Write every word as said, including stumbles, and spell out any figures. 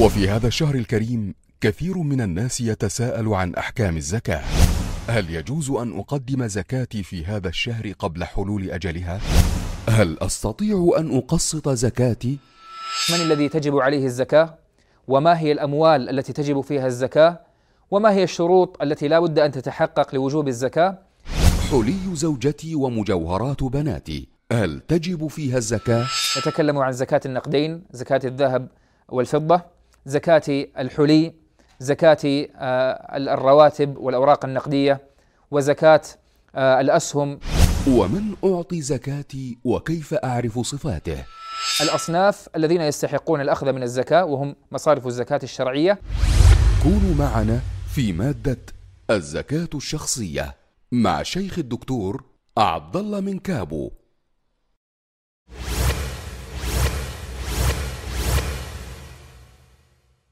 وفي هذا الشهر الكريم كثير من الناس يتساءل عن أحكام الزكاة. هل يجوز أن أقدم زكاتي في هذا الشهر قبل حلول أجلها؟ هل أستطيع أن أقسط زكاتي؟ من الذي تجب عليه الزكاة؟ وما هي الأموال التي تجب فيها الزكاة؟ وما هي الشروط التي لا بد أن تتحقق لوجوب الزكاة؟ حلي زوجتي ومجوهرات بناتي، هل تجب فيها الزكاة؟ نتكلم عن زكاة النقدين، زكاة الذهب والفضة، زكاة الحلي، زكاة الرواتب والأوراق النقدية، وزكاة الأسهم. ومن أعطي زكاتي وكيف أعرف صفاته؟ الأصناف الذين يستحقون الأخذ من الزكاة وهم مصارف الزكاة الشرعية. كونوا معنا في مادة الزكاة الشخصية مع شيخ الدكتور عبد الله من كابو.